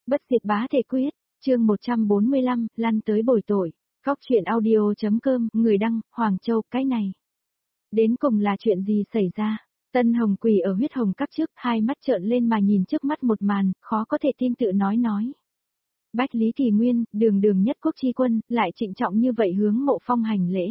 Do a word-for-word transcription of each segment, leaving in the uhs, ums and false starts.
Bất diệt bá thể quyết, chương một trăm bốn mươi lăm, lăn tới bồi tội. Góc chuyện audio.com, người đăng, Hoàng Châu, cái này. Đến cùng là chuyện gì xảy ra? Tân Hồng quỳ ở huyết hồng các trước, hai mắt trợn lên mà nhìn trước mắt một màn, khó có thể tin tự nói nói. Bách Lý Kỳ Nguyên, đường đường nhất quốc chi quân, lại trịnh trọng như vậy hướng Mộ Phong hành lễ.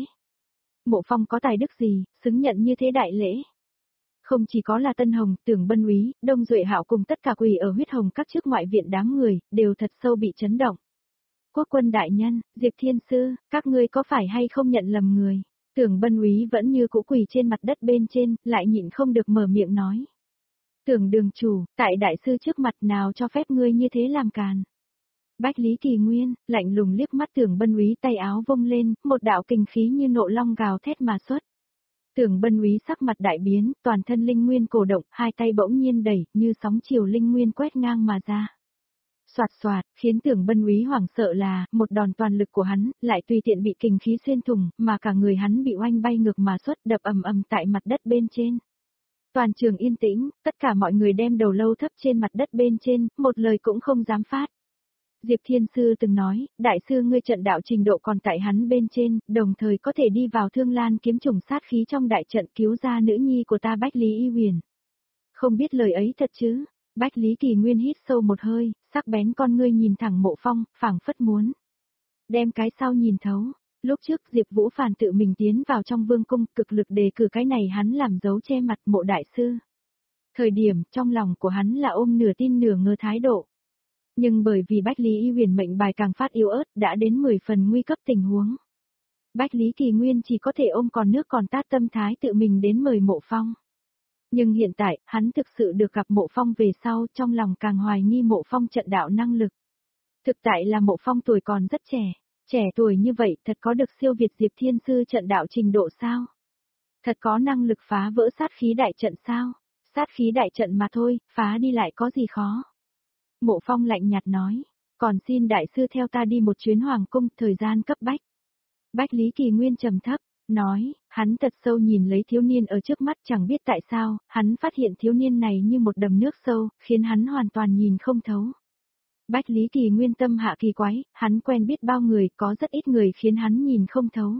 Mộ Phong có tài đức gì, xứng nhận như thế đại lễ? Không chỉ có là Tân Hồng, Tưởng Bân Úy, Đông Duệ Hạo cùng tất cả quỳ ở huyết hồng các trước ngoại viện đám người, đều thật sâu bị chấn động. Quốc quân đại nhân, Diệp Thiên Sư, các ngươi có phải hay không nhận lầm người? Tưởng Bân Úy vẫn như cũ quỳ trên mặt đất bên trên, lại nhịn không được mở miệng nói. Tưởng đường chủ, tại đại sư trước mặt nào cho phép ngươi như thế làm càn? Bách Lý Kỳ Nguyên, lạnh lùng liếc mắt Tưởng Bân Úy, tay áo vung lên, một đạo kình khí như nộ long gào thét mà xuất. Tưởng Bân Úy sắc mặt đại biến, toàn thân linh nguyên cổ động, hai tay bỗng nhiên đẩy, như sóng chiều linh nguyên quét ngang mà ra. Soạt soạt, khiến Tưởng Bân Úy hoảng sợ là, một đòn toàn lực của hắn, lại tùy tiện bị kình khí xuyên thủng, mà cả người hắn bị oanh bay ngược mà xuất, đập ầm ầm tại mặt đất bên trên. Toàn trường yên tĩnh, tất cả mọi người đem đầu lâu thấp trên mặt đất bên trên, một lời cũng không dám phát. Diệp Thiên Sư từng nói, đại sư ngươi trận đạo trình độ còn tại hắn bên trên, đồng thời có thể đi vào Thương Lan kiếm trùng sát khí trong đại trận cứu ra nữ nhi của ta Bách Lý Y Huyền. Không biết lời ấy thật chứ? Bách Lý Kỳ Nguyên hít sâu một hơi, sắc bén con ngươi nhìn thẳng Mộ Phong, phảng phất muốn đem cái sau nhìn thấu. Lúc trước Diệp Vũ Phàn tự mình tiến vào trong vương cung, cực lực đề cử cái này hắn làm dấu che mặt Mộ đại sư. Thời điểm, trong lòng của hắn là ôm nửa tin nửa ngờ thái độ. Nhưng bởi vì Bách Lý Y Huyền mệnh bài càng phát yếu ớt, đã đến mười phần nguy cấp tình huống. Bách Lý Kỳ Nguyên chỉ có thể ôm còn nước còn tát tâm thái tự mình đến mời Mộ Phong. Nhưng hiện tại, hắn thực sự được gặp Mộ Phong về sau, trong lòng càng hoài nghi Mộ Phong trận đạo năng lực. Thực tại là Mộ Phong tuổi còn rất trẻ, trẻ tuổi như vậy thật có được siêu việt Diệp Thiên Sư trận đạo trình độ sao? Thật có năng lực phá vỡ sát khí đại trận sao? Sát khí đại trận mà thôi, phá đi lại có gì khó? Mộ Phong lạnh nhạt nói, còn xin đại sư theo ta đi một chuyến hoàng cung, thời gian cấp bách. Bách Lý Kỳ Nguyên trầm thấp, nói, hắn thật sâu nhìn lấy thiếu niên ở trước mắt, chẳng biết tại sao, hắn phát hiện thiếu niên này như một đầm nước sâu, khiến hắn hoàn toàn nhìn không thấu. Bách Lý Kỳ Nguyên tâm hạ kỳ quái, hắn quen biết bao người, có rất ít người khiến hắn nhìn không thấu.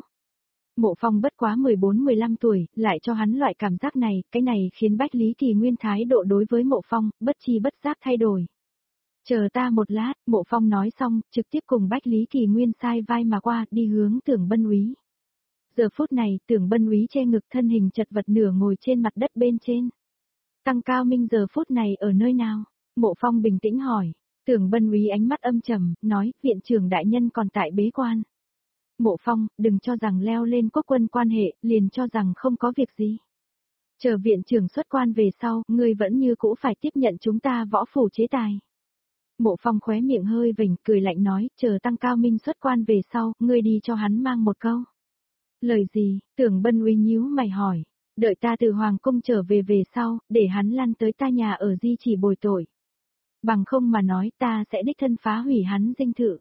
Mộ Phong bất quá mười bốn mười lăm tuổi, lại cho hắn loại cảm giác này, cái này khiến Bách Lý Kỳ Nguyên thái độ đối với Mộ Phong, bất chi bất giác thay đổi. Chờ ta một lát, Mộ Phong nói xong, trực tiếp cùng Bách Lý Kỳ Nguyên sai vai mà qua, đi hướng Tưởng Bân Úy. Giờ phút này, Tưởng Bân Úy che ngực, thân hình chật vật nửa ngồi trên mặt đất bên trên. Tăng Cao Minh giờ phút này ở nơi nào? Mộ Phong bình tĩnh hỏi. Tưởng Bân Úy ánh mắt âm trầm, nói, viện trưởng đại nhân còn tại bế quan. Mộ Phong, đừng cho rằng leo lên quốc quân quan hệ, liền cho rằng không có việc gì. Chờ viện trưởng xuất quan về sau, ngươi vẫn như cũ phải tiếp nhận chúng ta võ phủ chế tài. Mộ Phong khóe miệng hơi vểnh, cười lạnh nói, chờ Tăng Cao Minh xuất quan về sau, ngươi đi cho hắn mang một câu. Lời gì? Tưởng Bân Úy nhíu mày hỏi, đợi ta từ hoàng cung trở về về sau, để hắn lăn tới ta nhà ở Di Chỉ bồi tội. Bằng không mà nói, ta sẽ đích thân phá hủy hắn dinh thự.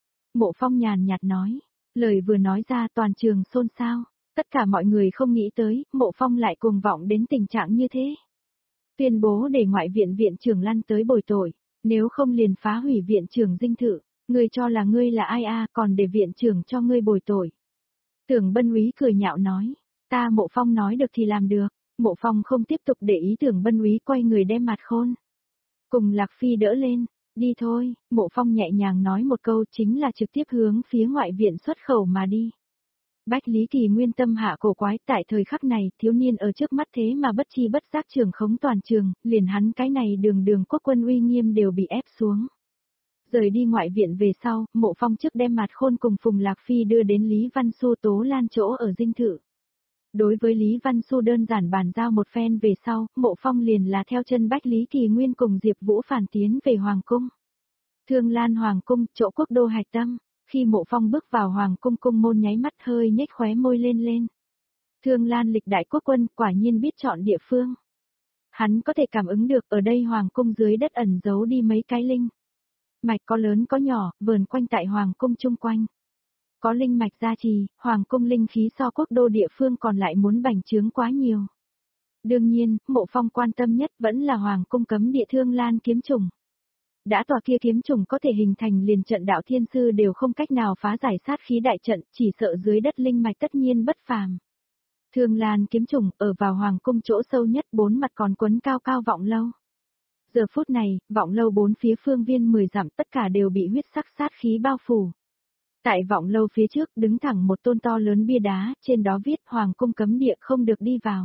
Mộ Phong nhàn nhạt nói, lời vừa nói ra toàn trường xôn xao, tất cả mọi người không nghĩ tới, Mộ Phong lại cuồng vọng đến tình trạng như thế. Tuyên bố để ngoại viện viện trưởng lăn tới bồi tội. Nếu không liền phá hủy viện trưởng dinh thự, ngươi cho là ngươi là ai a, còn để viện trưởng cho ngươi bồi tội. Tưởng Bân Úy cười nhạo nói, ta Mộ Phong nói được thì làm được. Mộ Phong không tiếp tục để ý Tưởng Bân Úy, quay người đem mặt khôn. Cùng Lạc Phi đỡ lên, đi thôi. Mộ Phong nhẹ nhàng nói một câu, chính là trực tiếp hướng phía ngoại viện xuất khẩu mà đi. Bách Lý Kỳ Nguyên tâm hạ cổ quái, tại thời khắc này, thiếu niên ở trước mắt thế mà bất chi bất giác trường khống toàn trường, liền hắn cái này đường đường quốc quân uy nghiêm đều bị ép xuống. Rời đi ngoại viện về sau, Mộ Phong trước đem mặt khôn cùng Phùng Lạc Phi đưa đến Lý Văn Xu Tố Lan chỗ ở dinh thự. Đối với Lý Văn Xu đơn giản bàn giao một phen về sau, Mộ Phong liền là theo chân Bách Lý Kỳ Nguyên cùng Diệp Vũ Phàn tiến về Hoàng Cung. Thương Lan Hoàng Cung, chỗ quốc đô hạch tâm. Khi Mộ Phong bước vào Hoàng Cung, cung môn nháy mắt hơi nhếch khóe môi lên lên. Thương Lan lịch đại quốc quân quả nhiên biết chọn địa phương. Hắn có thể cảm ứng được ở đây Hoàng Cung dưới đất ẩn giấu đi mấy cái linh mạch, có lớn có nhỏ, vờn quanh tại Hoàng Cung chung quanh. Có linh mạch gia trì, Hoàng Cung linh khí so quốc đô địa phương còn lại muốn bành trướng quá nhiều. Đương nhiên, Mộ Phong quan tâm nhất vẫn là Hoàng Cung cấm địa Thương Lan kiếm trùng. Đã tòa kia kiếm trùng có thể hình thành liền trận đạo thiên sư đều không cách nào phá giải sát khí đại trận, chỉ sợ dưới đất linh mạch tất nhiên bất phàm. Thương Lan kiếm trùng ở vào hoàng cung chỗ sâu nhất, bốn mặt còn quấn cao cao vọng lâu. Giờ phút này, vọng lâu bốn phía phương viên mười dặm tất cả đều bị huyết sắc sát khí bao phủ. Tại vọng lâu phía trước đứng thẳng một tôn to lớn bia đá, trên đó viết hoàng cung cấm địa không được đi vào.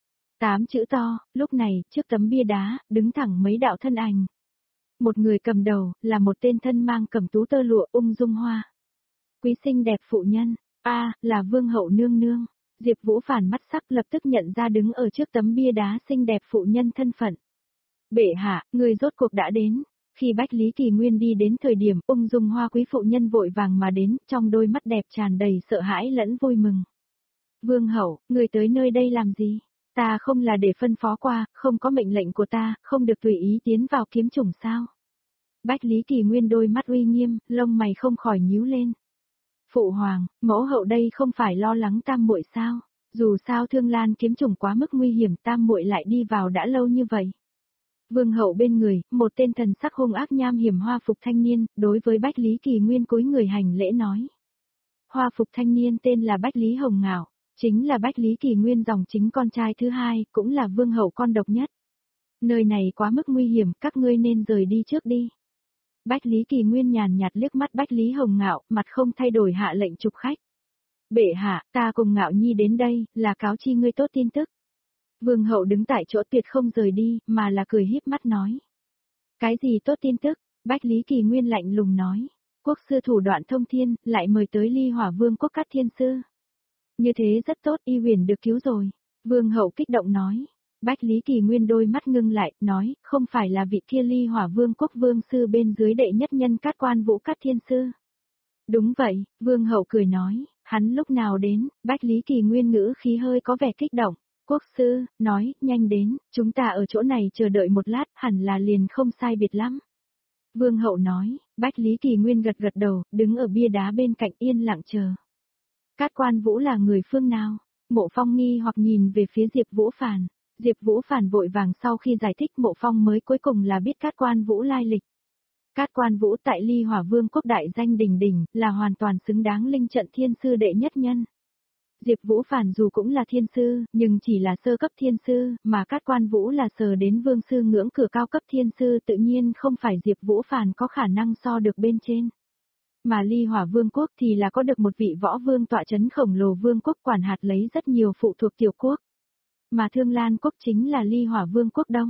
Tám chữ to, lúc này, trước tấm bia đá, đứng thẳng mấy đạo thân ảnh. Một người cầm đầu, là một tên thân mang cẩm tú tơ lụa ung dung hoa. Quý xinh đẹp phụ nhân, a là vương hậu nương nương. Diệp Vũ Phản mắt sắc lập tức nhận ra đứng ở trước tấm bia đá xinh đẹp phụ nhân thân phận. Bệ hạ, người rốt cuộc đã đến. Khi Bách Lý Kỳ Nguyên đi đến thời điểm ung dung hoa quý phụ nhân vội vàng mà đến, trong đôi mắt đẹp tràn đầy sợ hãi lẫn vui mừng. Vương hậu, người tới nơi đây làm gì? Ta không là để phân phó qua, không có mệnh lệnh của ta, không được tùy ý tiến vào kiếm chủng sao? Bách Lý Kỳ Nguyên đôi mắt uy nghiêm, lông mày không khỏi nhíu lên. Phụ hoàng, mẫu hậu đây không phải lo lắng tam muội sao? Dù sao Thương Lan kiếm chủng quá mức nguy hiểm, tam muội lại đi vào đã lâu như vậy. Vương hậu bên người, một tên thần sắc hung ác nham hiểm hoa phục thanh niên, đối với Bách Lý Kỳ Nguyên cúi người hành lễ nói. Hoa phục thanh niên tên là Bách Lý Hồng Ngạo, chính là Bách Lý Kỳ Nguyên dòng chính con trai thứ hai, cũng là vương hậu con độc nhất. Nơi này quá mức nguy hiểm, các ngươi nên rời đi trước đi. Bách Lý Kỳ Nguyên nhàn nhạt liếc mắt Bách Lý Hồng Ngạo, mặt không thay đổi hạ lệnh chụp khách. Bệ hạ, ta cùng Ngạo Nhi đến đây, là cáo chi ngươi tốt tin tức. Vương hậu đứng tại chỗ tuyệt không rời đi, mà là cười híp mắt nói. Cái gì tốt tin tức? Bách Lý Kỳ Nguyên lạnh lùng nói. Quốc sư thủ đoạn thông thiên, lại mời tới Ly Hỏa Vương quốc các thiên sư. Như thế rất tốt, y huyền được cứu rồi. Vương hậu kích động nói. Bách Lý Kỳ Nguyên đôi mắt ngưng lại, nói, không phải là vị kia Ly Hỏa Vương quốc vương sư bên dưới đệ nhất nhân Cát Quan Vũ Cát thiên sư. Đúng vậy, Vương hậu cười nói, hắn lúc nào đến? Bách Lý Kỳ Nguyên ngữ khí hơi có vẻ kích động. Quốc sư, nói, nhanh đến, chúng ta ở chỗ này chờ đợi một lát, hẳn là liền không sai biệt lắm. Vương hậu nói, Bách Lý Kỳ Nguyên gật gật đầu, đứng ở bia đá bên cạnh yên lặng chờ. Cát Quan Vũ là người phương nào? Mộ Phong nghi hoặc nhìn về phía Diệp Vũ Phản. Diệp Vũ Phản vội vàng sau khi giải thích Mộ Phong mới cuối cùng là biết Cát Quan Vũ lai lịch. Cát Quan Vũ tại Ly Hỏa Vương quốc đại danh đỉnh đỉnh, là hoàn toàn xứng đáng linh trận thiên sư đệ nhất nhân. Diệp Vũ Phản dù cũng là thiên sư, nhưng chỉ là sơ cấp thiên sư, mà Cát Quan Vũ là sờ đến vương sư ngưỡng cửa cao cấp thiên sư, tự nhiên không phải Diệp Vũ Phản có khả năng so được bên trên. Mà Ly Hỏa Vương quốc thì là có được một vị võ vương tọa chấn khổng lồ vương quốc quản hạt lấy rất nhiều phụ thuộc tiểu quốc. Mà Thương Lan quốc chính là Ly Hỏa Vương quốc đông.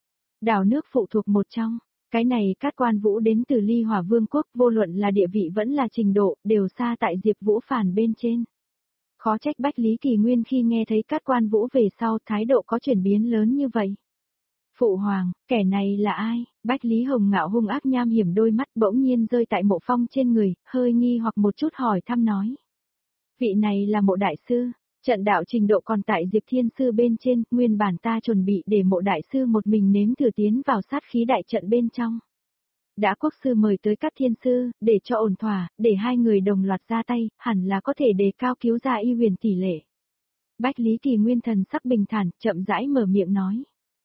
Đảo nước phụ thuộc một trong. Cái này Cát Quan Vũ đến từ Ly Hỏa Vương quốc, vô luận là địa vị vẫn là trình độ, đều xa tại Diệp Vũ Phản bên trên. Khó trách Bách Lý Kỳ Nguyên khi nghe thấy Cát Quan Vũ về sau thái độ có chuyển biến lớn như vậy. Phụ hoàng, kẻ này là ai? Bách Lý Hồng Ngạo hung ác nham hiểm đôi mắt bỗng nhiên rơi tại Mộ Phong trên người, hơi nghi hoặc một chút hỏi thăm nói. Vị này là Mộ Đại Sư, trận đạo trình độ còn tại Diệp Thiên Sư bên trên, nguyên bản ta chuẩn bị để Mộ Đại Sư một mình nếm thử tiến vào sát khí đại trận bên trong. Đã quốc sư mời tới các thiên sư, để cho ổn thỏa, để hai người đồng loạt ra tay, hẳn là có thể đề cao cứu ra y huyền tỷ lệ. Bách Lý Kỳ Nguyên thần sắc bình thản, chậm rãi mở miệng nói.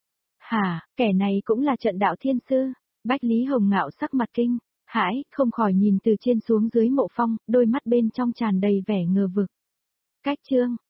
Hả, kẻ này cũng là trận đạo thiên sư. Bách Lý Hồng Ngạo sắc mặt kinh, hãi, không khỏi nhìn từ trên xuống dưới Mộ Phong, đôi mắt bên trong tràn đầy vẻ ngờ vực. Cách chương,